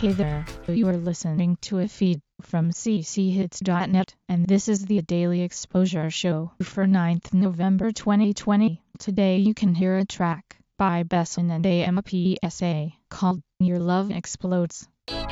Hey there, you are listening to a feed from cchits.net, and this is the Daily Exposure Show for 9th November 2020. Today you can hear a track by Besson and AMPSA called Your Love Explodes.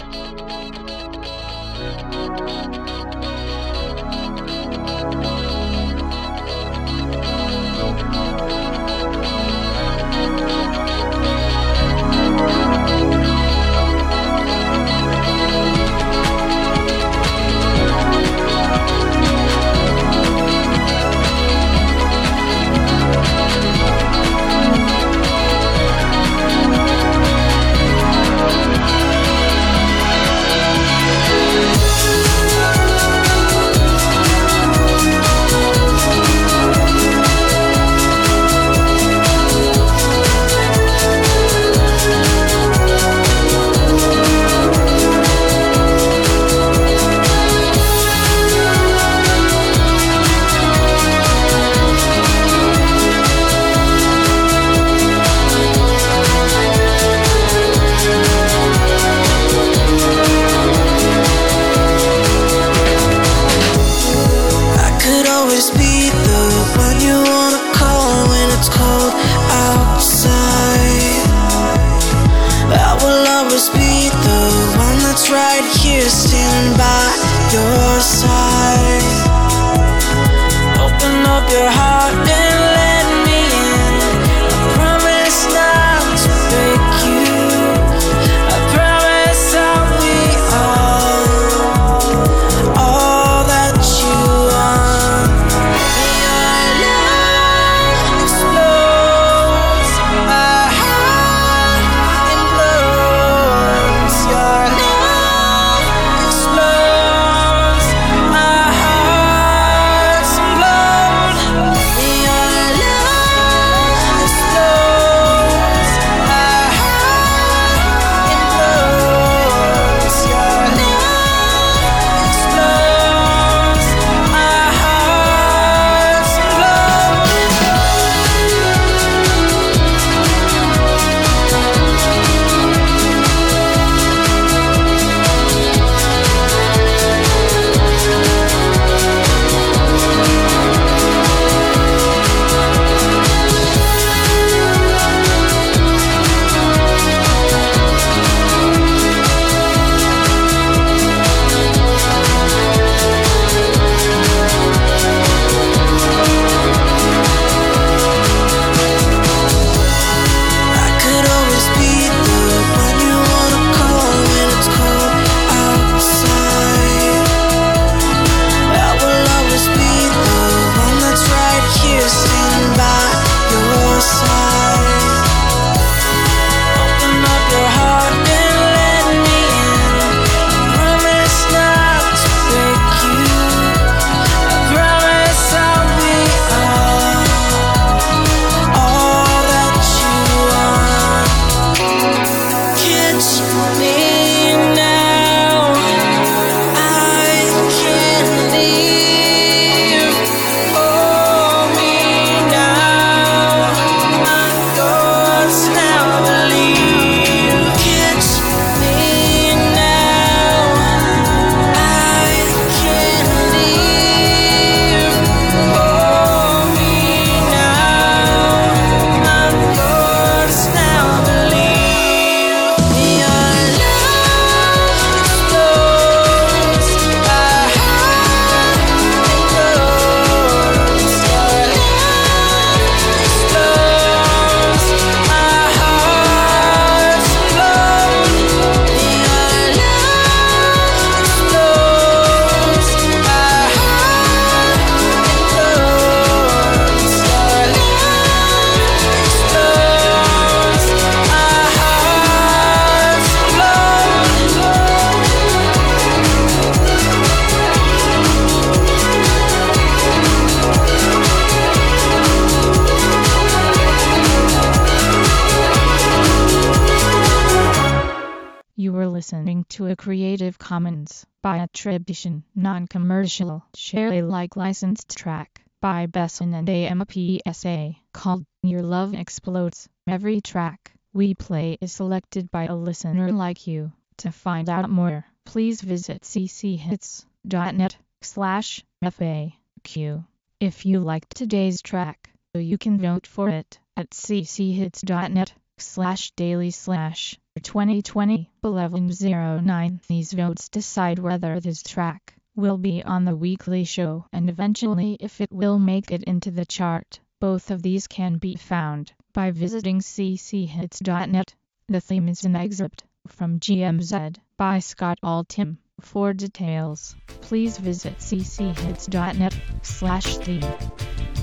Right here, standing by your side. Open up your heart and let me in. I promise not to break you. I promise I'll be all that you want. Your love explodes, my heart implodes. Your love You were listening to a Creative Commons by attribution, non-commercial, share Alike licensed track by Besson and AMPSA called Your Love Explodes. Every track we play is selected by a listener like you. To find out more, please visit cchits.net/FAQ. If you liked today's track, you can vote for it at cchits.net/daily/2020-1109. These votes decide whether this track will be on the weekly show and eventually if it will make it into the chart. Both of these can be found by visiting cchits.net. The theme is an excerpt from GMZ by Scott Altham. For details, please visit cchits.net/theme.